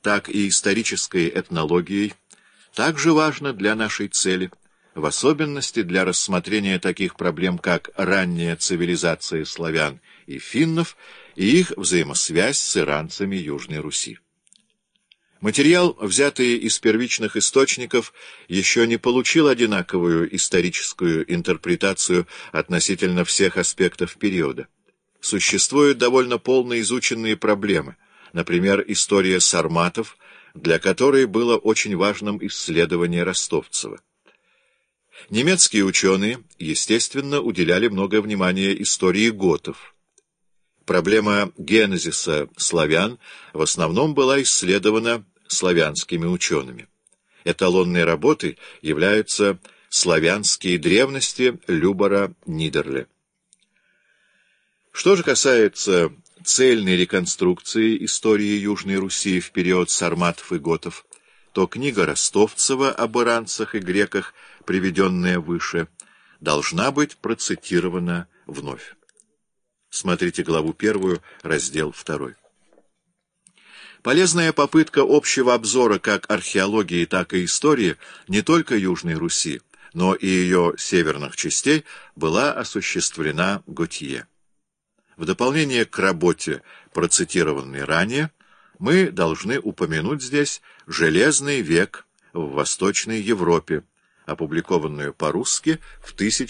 так и исторической этнологией, также важно для нашей цели, в особенности для рассмотрения таких проблем, как ранняя цивилизация славян и финнов и их взаимосвязь с иранцами Южной Руси. Материал, взятый из первичных источников, еще не получил одинаковую историческую интерпретацию относительно всех аспектов периода. Существуют довольно полно изученные проблемы, например, история сарматов, для которой было очень важным исследование Ростовцева. Немецкие ученые, естественно, уделяли много внимания истории готов. Проблема генезиса славян в основном была исследована славянскими учеными. Эталонной работой являются «Славянские древности» Любора Нидерле. Что же касается цельной реконструкции истории Южной Руси в период сарматов и готов, то книга Ростовцева об иранцах и греках, приведенная выше, должна быть процитирована вновь. Смотрите главу 1, раздел 2. Полезная попытка общего обзора как археологии, так и истории не только Южной Руси, но и ее северных частей была осуществлена Готье. В дополнение к работе, процитированной ранее, мы должны упомянуть здесь «Железный век в Восточной Европе», опубликованную по-русски в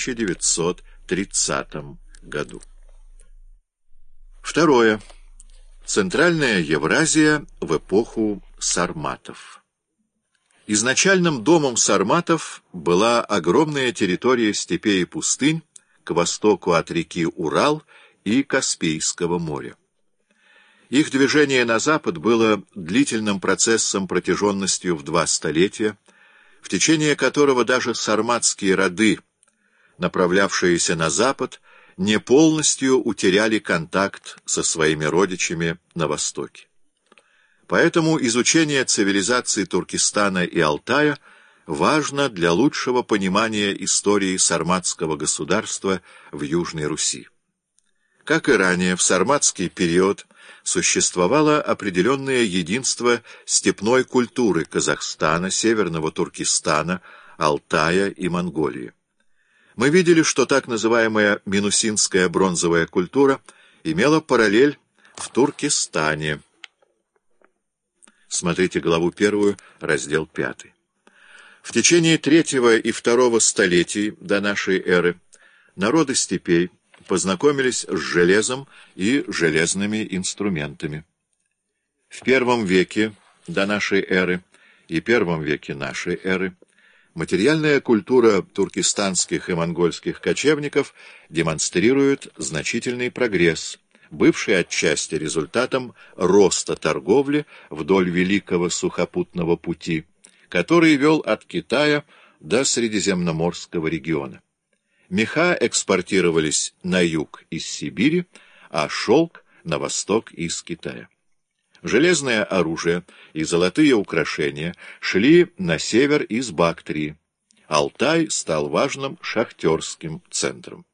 1930 году. Второе. Центральная Евразия в эпоху сарматов. Изначальным домом сарматов была огромная территория степей и пустынь к востоку от реки Урал и Каспийского моря. Их движение на запад было длительным процессом протяженностью в 2 столетия, в течение которого даже сарматские роды, направлявшиеся на запад, не полностью утеряли контакт со своими родичами на востоке. Поэтому изучение цивилизации Туркестана и Алтая важно для лучшего понимания истории сарматского государства в Южной Руси. Как и ранее, в сарматский период существовало определенное единство степной культуры Казахстана, Северного Туркестана, Алтая и Монголии. Мы видели, что так называемая минусинская бронзовая культура имела параллель в Туркестане. Смотрите главу 1, раздел 5. В течение 3 и 2 столетий до нашей эры народы степей познакомились с железом и железными инструментами. В I веке до нашей эры и I веке нашей эры материальная культура туркестанских и монгольских кочевников демонстрирует значительный прогресс, бывший отчасти результатом роста торговли вдоль Великого сухопутного пути, который вел от Китая до Средиземноморского региона. Меха экспортировались на юг из Сибири, а шелк — на восток из Китая. Железное оружие и золотые украшения шли на север из Бактрии. Алтай стал важным шахтерским центром.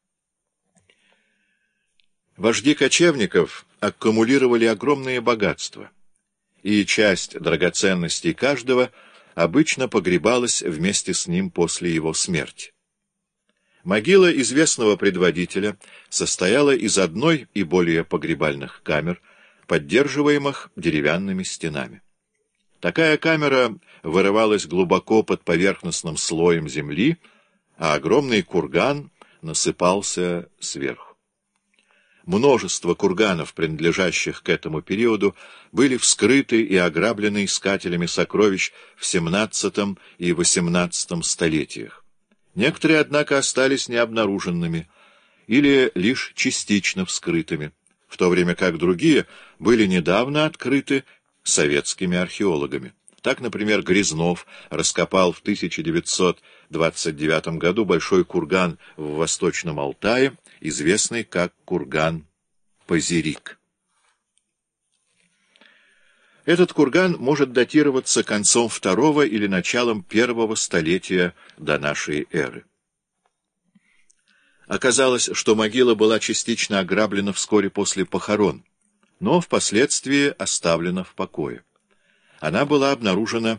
Вожди кочевников аккумулировали огромные богатства, и часть драгоценностей каждого обычно погребалась вместе с ним после его смерти. Могила известного предводителя состояла из одной и более погребальных камер, поддерживаемых деревянными стенами. Такая камера вырывалась глубоко под поверхностным слоем земли, а огромный курган насыпался сверху. Множество курганов, принадлежащих к этому периоду, были вскрыты и ограблены искателями сокровищ в XVII и XVIII столетиях. Некоторые, однако, остались необнаруженными или лишь частично вскрытыми, в то время как другие были недавно открыты советскими археологами. Так, например, Грязнов раскопал в 1929 году большой курган в Восточном Алтае, известный как курган Позерик. Этот курган может датироваться концом II или началом I столетия до нашей эры. Оказалось, что могила была частично ограблена вскоре после похорон, но впоследствии оставлена в покое. она была обнаружена